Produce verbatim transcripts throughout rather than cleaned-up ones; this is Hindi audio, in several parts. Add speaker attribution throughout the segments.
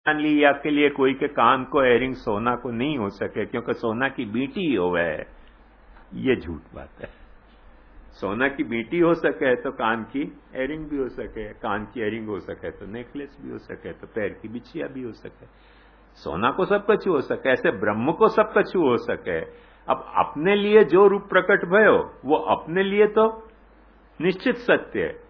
Speaker 1: मान लिया के लिए कोई के कान को एयरिंग सोना को नहीं हो सके क्योंकि सोना की बीटी ही हो है, ये झूठ बात है। सोना की बीटी हो सके तो कान की एयरिंग भी हो सके, कान की एयरिंग हो सके तो नेकलेस भी हो सके, तो पैर की बिछिया भी हो सके। सोना को सब कछु हो सके, ऐसे ब्रह्म को सब कछु हो सके। अब अपने लिए जो रूप प्रकट भयो वो अपने लिए तो निश्चित सत्य है,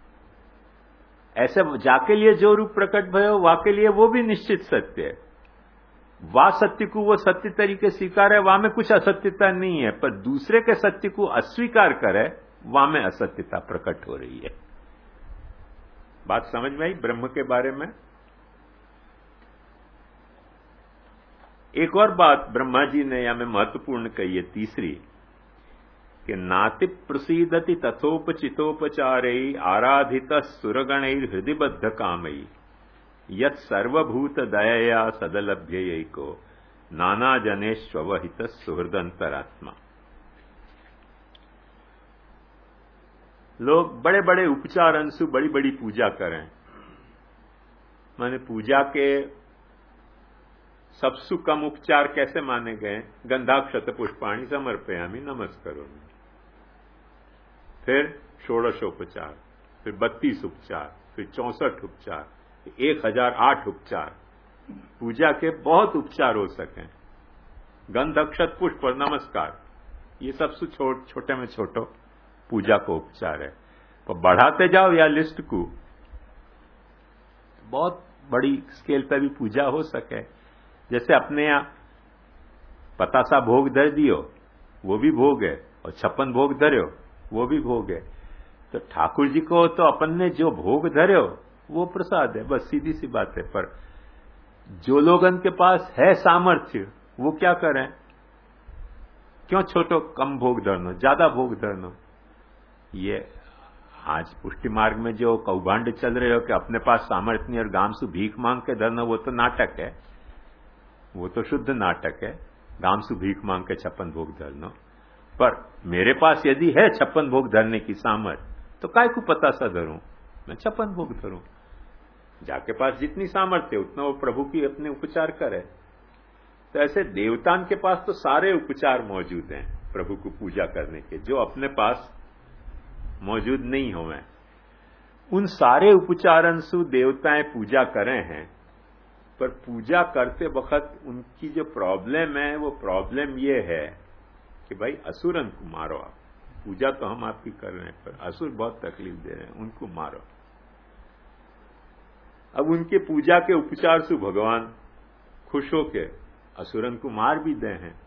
Speaker 1: ऐसे जाके लिए जो रूप प्रकट भयो वा के लिए वो भी निश्चित सत्य है। वा सत्य को वो सत्य तरीके स्वीकार है, वहां में कुछ असत्यता नहीं है, पर दूसरे के सत्य को अस्वीकार करे वहां में असत्यता प्रकट हो रही है। बात समझ में आई ब्रह्म के बारे में। एक और बात ब्रह्मा जी ने यहां में महत्वपूर्ण कही है, तीसरी, कि नाति प्रसीदति तथोपचितोपचारई आराधित सुरगणैर हृदयबद्ध कामई यत सर्वभूत दयया सदलभ्ययैको नाना जनेष्वहित सुहृदंतरात्मा। लोग बड़े बड़े उपचार अंशु बड़ी बड़ी पूजा करें, माने पूजा के सबसु कम उपचार कैसे माने गए? गंधाक्षत पुष्पाणि समर्पयामि नमस्करोमि, फिर षोडशोपचार, फिर बत्तीस उपचार, फिर चौसठ उपचार, एक हजार आठ उपचार। पूजा के बहुत उपचार हो सके। गंध अक्षत पुष्प और नमस्कार, ये सब छो, छोटे में छोटो पूजा को उपचार है। तो बढ़ाते जाओ या लिस्ट को, बहुत बड़ी स्केल पर भी पूजा हो सके। जैसे अपने यहां पतासा भोग धर दियो, वो भी भोग है, और छप्पन भोग धर्यो, वो भी भोग है। तो ठाकुर जी को तो अपन ने जो भोग धर्यो वो प्रसाद है, बस सीधी सी बात है। पर जो लोगन के पास है सामर्थ्य वो क्या करें? क्यों छोटो कम भोग धरनो, ज्यादा भोग धरनो? ये आज पुष्टि मार्ग में जो कौभांड चल रहे हो कि अपने पास सामर्थ्य नहीं और गांव से भीख मांग के धरना, वो तो नाटक है, वो तो शुद्ध नाटक है। गांव से भीख मांग के छप्पन भोग धरना। पर मेरे पास यदि है छप्पन भोग धरने की सामर्थ्य तो काय को पता सा धरूं, मैं छप्पन भोग धरूं। जाके पास जितनी सामर्थ्य है उतना वो प्रभु की अपने उपचार करे। तो ऐसे देवतान के पास तो सारे उपचार मौजूद हैं प्रभु को पूजा करने के, जो अपने पास मौजूद नहीं होवे। उन सारे उपचारन से देवताएं पूजा करें हैं, पर पूजा करते वक्त उनकी जो प्रॉब्लम है वो प्रॉब्लम ये है कि भाई असुरन को मारो आप। पूजा तो हम आपकी कर रहे हैं, पर असुर बहुत तकलीफ दे रहे हैं, उनको मारो। अब उनके पूजा के उपचार से भगवान खुश होके असुरन को मार भी दे हैं,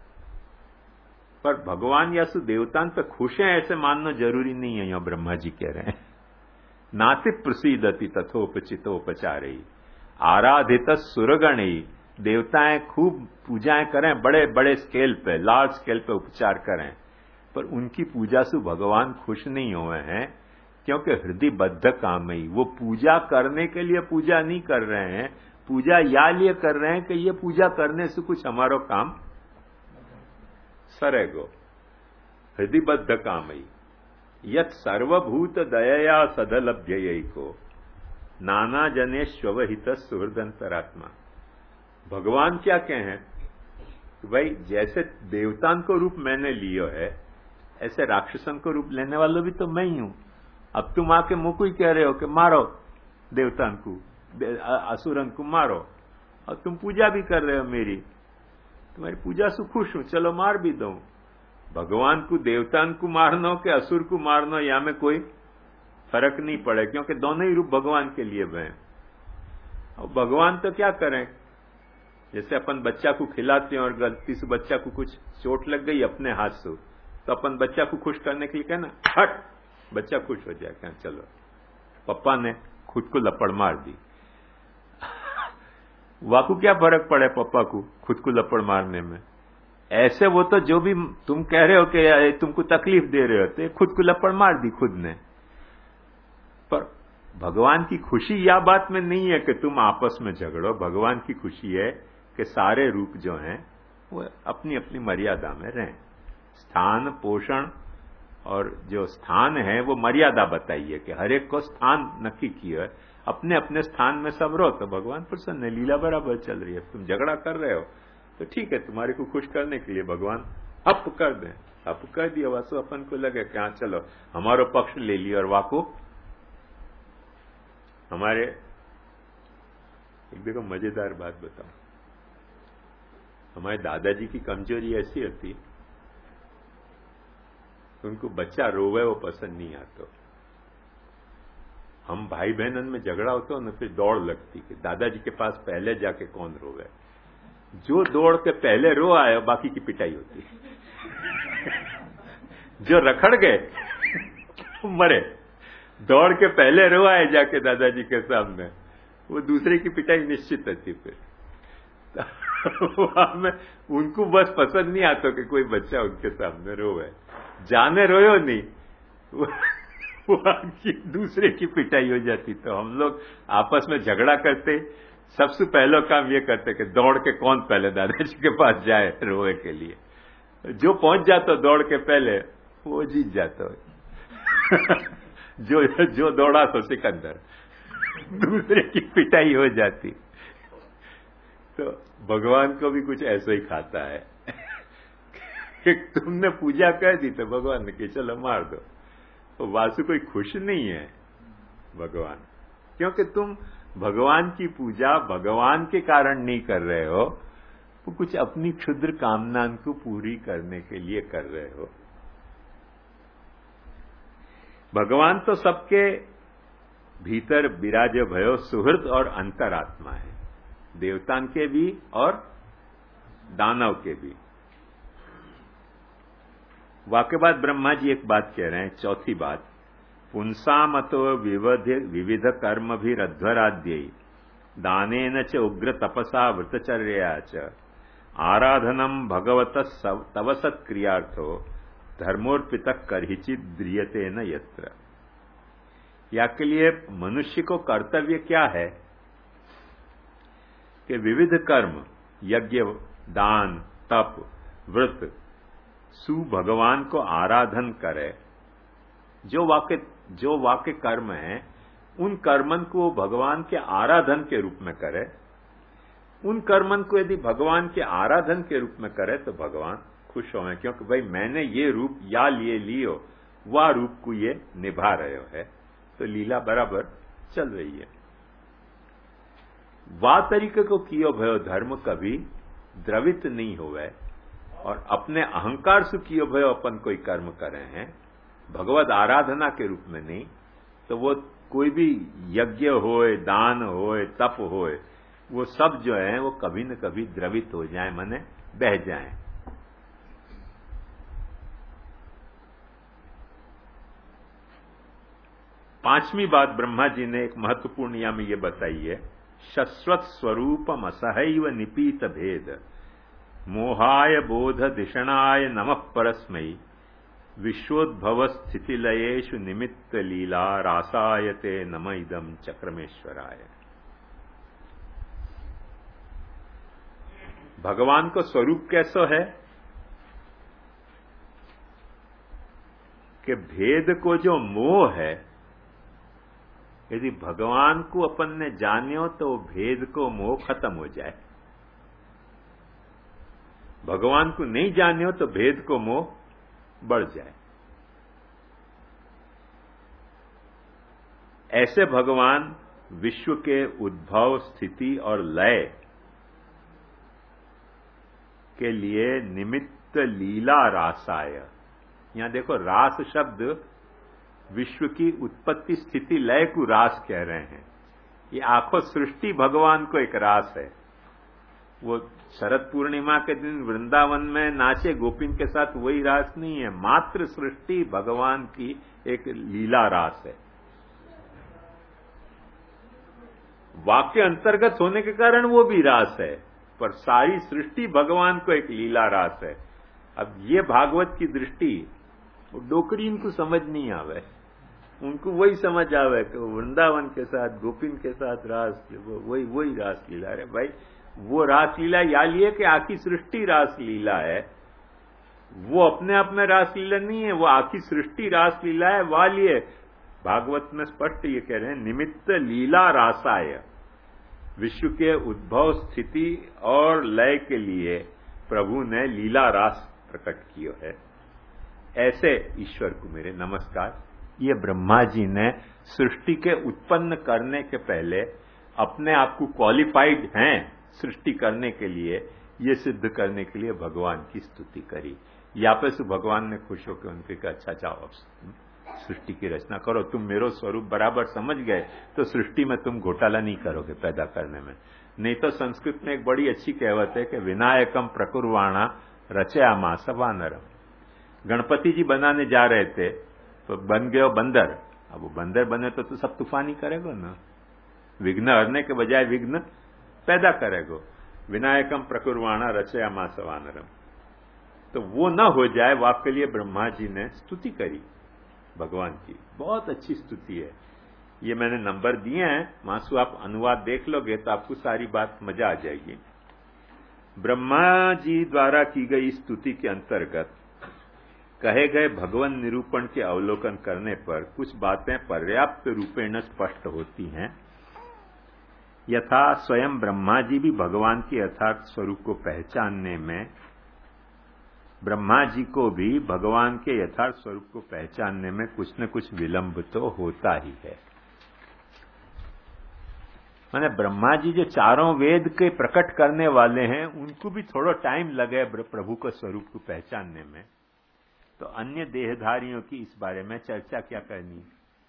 Speaker 1: पर भगवान या सु देवतान पे खुश हैं ऐसे मानना जरूरी नहीं है। यहां ब्रह्मा जी कह रहे हैं, नाति प्रसीदति तथोपचितोपचारई आराधित सुरगणई। देवताएं खूब पूजाएं करें, बड़े बड़े स्केल पे, लार्ज स्केल पे उपचार करें, पर उनकी पूजा से भगवान खुश नहीं हुए हैं, क्योंकि हृदय बद्ध काम ही। वो पूजा करने के लिए पूजा नहीं कर रहे हैं, पूजा या लिए कर रहे हैं कि ये पूजा करने से कुछ हमारो काम सरेगो। हृदय बद्ध काम ही यत सर्वभूत दयया सदलभ्ययई को नाना जनेष्वहित सुहृदंतरात्मा। भगवान क्या कहें कि भाई जैसे देवतान को रूप मैंने लियो है, ऐसे राक्षसन को रूप लेने वालों भी तो मैं ही हूं। अब तुम आके मुंह को ही कह रहे हो कि मारो देवतान को, असुरन को मारो, और तुम पूजा भी कर रहे हो मेरी, तुम्हारी पूजा से खुश हूं, चलो मार भी दो। भगवान को देवतान को मारना कि असुर को मारना, या में कोई फर्क नहीं पड़े, क्योंकि दोनों ही रूप भगवान के लिए हैं। और भगवान तो क्या करें, जैसे अपन बच्चा को खिलाते हैं और गलती से बच्चा को कुछ चोट लग गई अपने हाथ से, तो अपन बच्चा को खुश करने के लिए कहना हट, बच्चा खुश हो जाए, क्या चलो पप्पा ने खुद को लपड़ मार दी। वाकू क्या फर्क पड़े पप्पा को खुद को लपड़ मारने में? ऐसे वो तो जो भी तुम कह रहे हो कि तुमको तकलीफ दे रहे हो, तो खुद को लपड़ मार दी खुद ने। पर भगवान की खुशी या बात में नहीं है कि तुम आपस में झगड़ो। भगवान की खुशी है कि सारे रूप जो हैं वो अपनी अपनी मर्यादा में रहें। स्थान पोषण और जो स्थान है वो मर्यादा बताइए कि हर एक को स्थान नक्की किया है, अपने अपने स्थान में सब रहो तो भगवान प्रसन्न है, लीला बराबर चल रही है। तुम झगड़ा कर रहे हो तो ठीक है, तुम्हारे को खुश करने के लिए भगवान अप कर दें, अप कर दिया। वासु अपन को लगे कि हाँ चलो हमारा पक्ष ले लिया, और वाको हमारे। एक देखो मजेदार बात बताओ, हमारे दादाजी की कमजोरी ऐसी होती, उनको बच्चा रोवे वो पसंद नहीं आता। हम भाई बहनन में झगड़ा होता हो ना, फिर दौड़ लगती कि दादाजी के पास पहले जाके कौन रोवे। जो दौड़ के पहले रो आए बाकी की पिटाई होती। जो रखड़ गए मरे, दौड़ के पहले रो आए जाके दादाजी के सामने, वो दूसरे की पिटाई निश्चित होती। फिर में उनको बस पसंद नहीं आता कि कोई बच्चा उनके सामने रोवे, जाने रोयो नहीं, वो दूसरे की पिटाई हो जाती। तो हम लोग आपस में झगड़ा करते, सबसे पहला काम ये करते कि दौड़ के कौन पहले दादाजी के पास जाए रोए के लिए। जो पहुंच जाता दौड़ के पहले वो जीत जाता है। जो जो दौड़ा तो सिकंदर, दूसरे की पिटाई हो जाती। तो भगवान को भी कुछ ऐसा ही खाता है कि तुमने पूजा कर दी तो भगवान ने कि चलो मार दो। तो वासु कोई खुश नहीं है भगवान, क्योंकि तुम भगवान की पूजा भगवान के कारण नहीं कर रहे हो, वो कुछ अपनी क्षुद्र कामना को पूरी करने के लिए कर रहे हो। भगवान तो सबके भीतर विराजे भयो सुहृद और अंतरात्मा है, देवतान के भी और दानव के भी। वाक्य बाद ब्रह्मा जी एक बात कह रहे हैं, चौथी बात, पुंसामतो विविध विविध कर्म भी रध्वराद्य दानेन च उग्र तपसा व्रतचर्या च आराधनम भगवत तव सत्क्रियार्थो धर्मोर्पित करहिचित द्रियते न यत्र। या के लिए मनुष्य को कर्तव्य क्या है कि विविध कर्म, यज्ञ, दान, तप, व्रत, सु भगवान को आराधन करे। जो वाक्य जो वाक्य कर्म है उन कर्मन को भगवान के आराधन के रूप में करे। उन कर्मन को यदि भगवान के आराधन के रूप में करे तो भगवान खुश होंगे, क्योंकि भाई मैंने ये रूप या लिए लियो, वह रूप को ये निभा रहे हो है, तो लीला बराबर चल रही है। वा तरीके को कियो भयो धर्म कभी द्रवित नहीं होवे, और अपने अहंकार से कियो भयो अपन कोई कर्म करे हैं भगवत आराधना के रूप में नहीं, तो वो कोई भी यज्ञ होए, दान होए, तप होए, वो सब जो है वो कभी न कभी द्रवित हो जाए, माने बह जाए। पांचवी बात ब्रह्मा जी ने एक महत्वपूर्ण या में ये बताई है, शश्वत स्वरूपम असहैव निपीत भेद मोहाय बोध दिषणाय नमः परस्मै विश्वोद्भव स्थितिलयेषु निमित्त लीला रासायते नम इदम चक्रमेश्वराय। भगवान को स्वरूप कैसो है कि भेद को जो मोह है, यदि भगवान को अपन ने जान्यो तो भेद को मोह खत्म हो जाए। भगवान को नहीं जान्यो तो भेद को मोह बढ़ जाए। ऐसे भगवान विश्व के उद्भव, स्थिति और लय के लिए निमित्त लीला रासाय। यहां देखो रास शब्द विश्व की उत्पत्ति स्थिति लय को रास कह रहे हैं। ये आखो सृष्टि भगवान को एक रास है। वो शरद पूर्णिमा के दिन वृंदावन में नाचे गोपिन के साथ, वही रास नहीं है। मात्र सृष्टि भगवान की एक लीला रास है। वाक्य अंतर्गत होने के कारण वो भी रास है, पर सारी सृष्टि भगवान को एक लीला रास है। अब ये भागवत की दृष्टि डोकरी इनको समझ नहीं आवे, उनको वही समझ आवे कि वृंदावन के साथ गोपिन के साथ रास, वही वही रास लीला है। भाई वो रास लीला या लिए कि आखी सृष्टि रास लीला है, वो अपने आप में रास लीला नहीं है, वो आखी सृष्टि रास लीला है। वाह लिए भागवत में स्पष्ट ये कह रहे हैं, निमित्त लीला रासाय, विश्व के उद्भव स्थिति और लय के लिए प्रभु ने लीला रास प्रकट किया है। ऐसे ईश्वर को मेरे नमस्कार। ये ब्रह्मा जी ने सृष्टि के उत्पन्न करने के पहले अपने आप को क्वालिफाइड हैं सृष्टि करने के लिए, ये सिद्ध करने के लिए भगवान की स्तुति करी। यहाँ पे से भगवान ने खुश होकर उनके कहा, अच्छा जाओ सृष्टि की रचना करो, तुम मेरो स्वरूप बराबर समझ गए तो सृष्टि में तुम घोटाला नहीं करोगे पैदा करने में। नहीं तो संस्कृत में एक बड़ी अच्छी कहावत है कि विनायकम प्रकुर्वाणा रचयामास वानरम। गणपति जी बनाने जा रहे थे तो बन गए बंदर। अब वो बंदर बने तो, तो सब तूफानी करेगा ना, विघ्न हरने के बजाय विघ्न पैदा करेगा। विनायकम प्रकुर्वाणा रचयामास वानरम, तो वो न हो जाए वो आपके लिए ब्रह्मा जी ने स्तुति करी भगवान की। बहुत अच्छी स्तुति है। ये मैंने नंबर दिए हैं, मासू आप अनुवाद देख लोगे तो आपको सारी बात मजा आ जाएगी। ब्रह्मा जी द्वारा की गई स्तुति के अंतर्गत कहे गए भगवान निरूपण के अवलोकन करने पर कुछ बातें पर्याप्त रूपेण स्पष्ट होती हैं। यथा स्वयं ब्रह्मा जी भी भगवान के यथार्थ स्वरूप को पहचानने में ब्रह्मा जी को भी भगवान के यथार्थ स्वरूप को पहचानने में कुछ न कुछ विलंब तो होता ही है। माने ब्रह्मा जी जो चारों वेद के प्रकट करने वाले हैं, उनको भी थोड़ा टाइम लगे प्रभु के स्वरूप को पहचानने में, तो अन्य देहधारियों की इस बारे में चर्चा क्या करनी।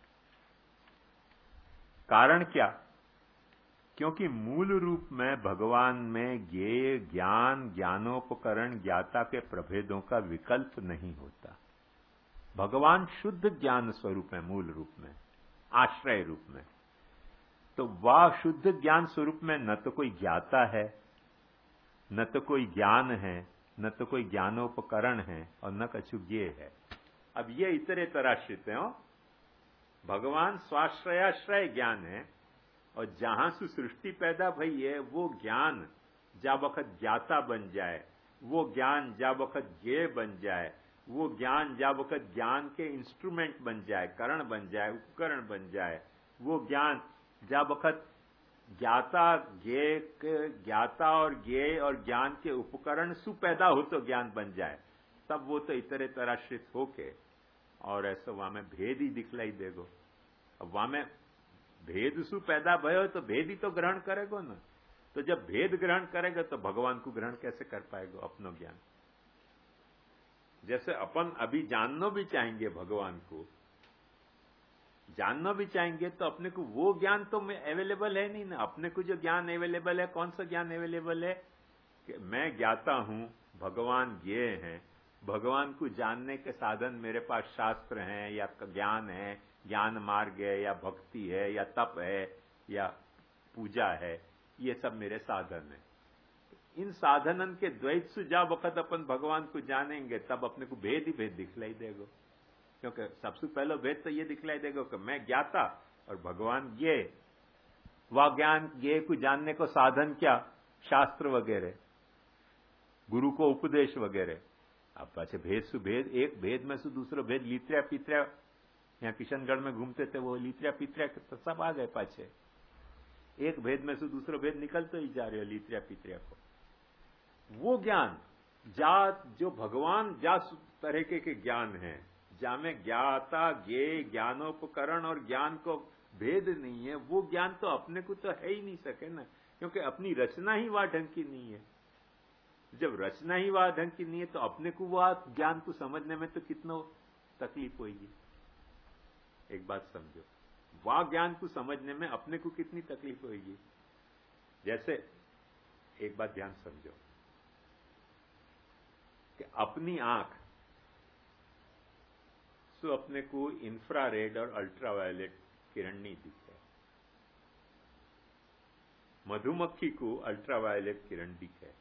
Speaker 1: कारण क्या? क्योंकि मूल रूप में भगवान में ज्ञेय ज्ञान ज्ञानोपकरण ज्ञाता के प्रभेदों का विकल्प नहीं होता। भगवान शुद्ध ज्ञान स्वरूप है मूल रूप में, आश्रय रूप में। तो वह शुद्ध ज्ञान स्वरूप में न तो कोई ज्ञाता है, न तो कोई ज्ञान है, न तो कोई ज्ञानोपकरण है, और न कछु ज्ञेय है। अब ये इतरे तराश्रित हो। भगवान स्वाश्रयाश्रय ज्ञान है, और जहां से सृष्टि पैदा भई है वो ज्ञान जा वक्त ज्ञाता बन जाए, वो ज्ञान जा वक्त ज्ञेय बन जाए, वो ज्ञान जा वक्त ज्ञान के इंस्ट्रूमेंट बन जाए, करण बन जाए, उपकरण बन जाए, वो ज्ञान जा वक्त ज्ञाता ज्ञेय ज्ञाता और ज्ञेय और ज्ञान के उपकरण सु पैदा हो तो ज्ञान बन जाए, तब वो तो इतरे तराश्रित होके और ऐसा वहां में भेद ही दिखलाई देगो। अब वहां में भेद सु पैदा भयो तो भेद ही तो ग्रहण करेगो ना। तो जब भेद ग्रहण करेगा तो भगवान को ग्रहण कैसे कर पाएगा अपनो ज्ञान। जैसे अपन अभी जानना भी चाहेंगे भगवान को, जानना भी चाहेंगे तो अपने को वो ज्ञान तो अवेलेबल है नहीं ना। अपने को जो ज्ञान अवेलेबल है, कौन सा ज्ञान अवेलेबल है कि मैं ज्ञाता हूं, भगवान ज्ञेय हैं, भगवान को जानने के साधन मेरे पास शास्त्र हैं या ज्ञान है, ज्ञान मार्ग है या भक्ति है या तप है या पूजा है, ये सब मेरे साधन है। इन साधनन के द्वैत से जा वक्त अपन भगवान को जानेंगे तब अपने को भेद ही भेद दिखलाई देगा। क्योंकि सबसे पहले भेद तो ये दिखलाई देगा कि मैं ज्ञाता और भगवान ज्ञेय। वह ज्ञान ज्ञेय को जानने को साधन क्या? शास्त्र वगैरह, गुरु को उपदेश वगैरह। अब पाछे भेद सु भेद, एक भेद में से दूसरा भेद, लीत्र्या पित्र्या, यहाँ किशनगढ़ में घूमते थे वो लीत्र्या पित्र्या तो सब आ गए पाछे। एक भेद में से दूसरा भेद निकलते ही जा रहे हो लीत्र्या पित्र्या को। वो ज्ञान जा जो भगवान जा तरीके के ज्ञान है, जा में ज्ञाता ज्ञेय ज्ञानोपकरण और ज्ञान को भेद नहीं है, वो ज्ञान तो अपने को तो है ही नहीं सके ना। क्योंकि अपनी रचना ही वह ढंग की नहीं है। जब रचना ही वह ढंग की नहीं है तो अपने को वह ज्ञान को समझने में तो कितना तकलीफ होगी। एक बात समझो, वह ज्ञान को समझने में अपने को कितनी तकलीफ होगी। जैसे एक बात ध्यान समझो कि अपनी आंख सो अपने को इंफ्रारेड और अल्ट्रावायलेट किरण नहीं दिखे, मधुमक्खी को अल्ट्रावायलेट किरण दिखे।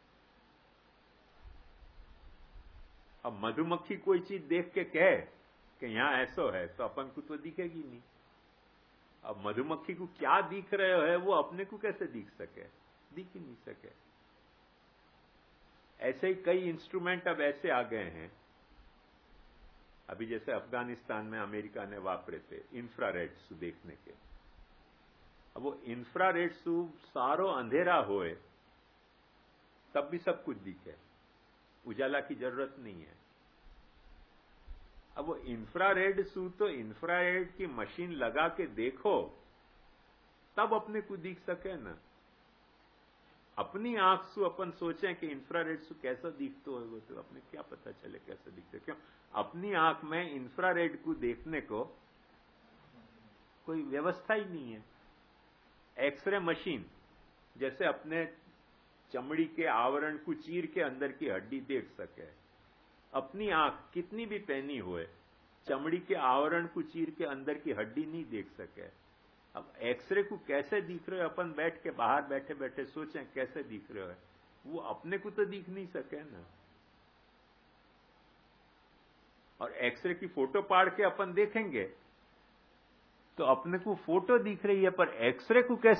Speaker 1: अब मधुमक्खी कोई चीज देख के कहे कि यहां ऐसा है तो अपन को तो दिखेगी नहीं। अब मधुमक्खी को क्या दिख रहे है वो अपने को कैसे दिख सके? दिख ही नहीं सके। ऐसे ही कई इंस्ट्रूमेंट अब ऐसे आ गए हैं अभी जैसे अफगानिस्तान में अमेरिका ने वापरे थे इंफ्रारेड सू देखने के। अब वो इंफ्रारेड सू सारो अंधेरा होए तब भी सब कुछ दिखे, उजाला की जरूरत नहीं है। अब वो इंफ्रारेड सू तो इंफ्रारेड की मशीन लगा के देखो तब अपने को दिख सके ना। अपनी आंख से अपन सोचें कि इंफ्रारेड से कैसा दिखता होगा तो अपने क्या पता चले कैसा दिखता है। क्यों? अपनी आंख में इंफ्रारेड को देखने को कोई व्यवस्था ही नहीं है। एक्सरे मशीन जैसे अपने चमड़ी के आवरण को चीर के अंदर की हड्डी देख सके, अपनी आंख कितनी भी पहनी हुए चमड़ी के आवरण को चीर के अंदर की हड्डी नहीं देख सके। अब एक्सरे को कैसे दिख रहे हो, अपन बैठ के बाहर बैठे बैठे सोचें कैसे दिख रहे हो, वो अपने को तो दिख नहीं सके ना। और एक्सरे की फोटो पाड़ के अपन देखेंगे तो अपने को फोटो दिख रही है पर एक्सरे को कैसे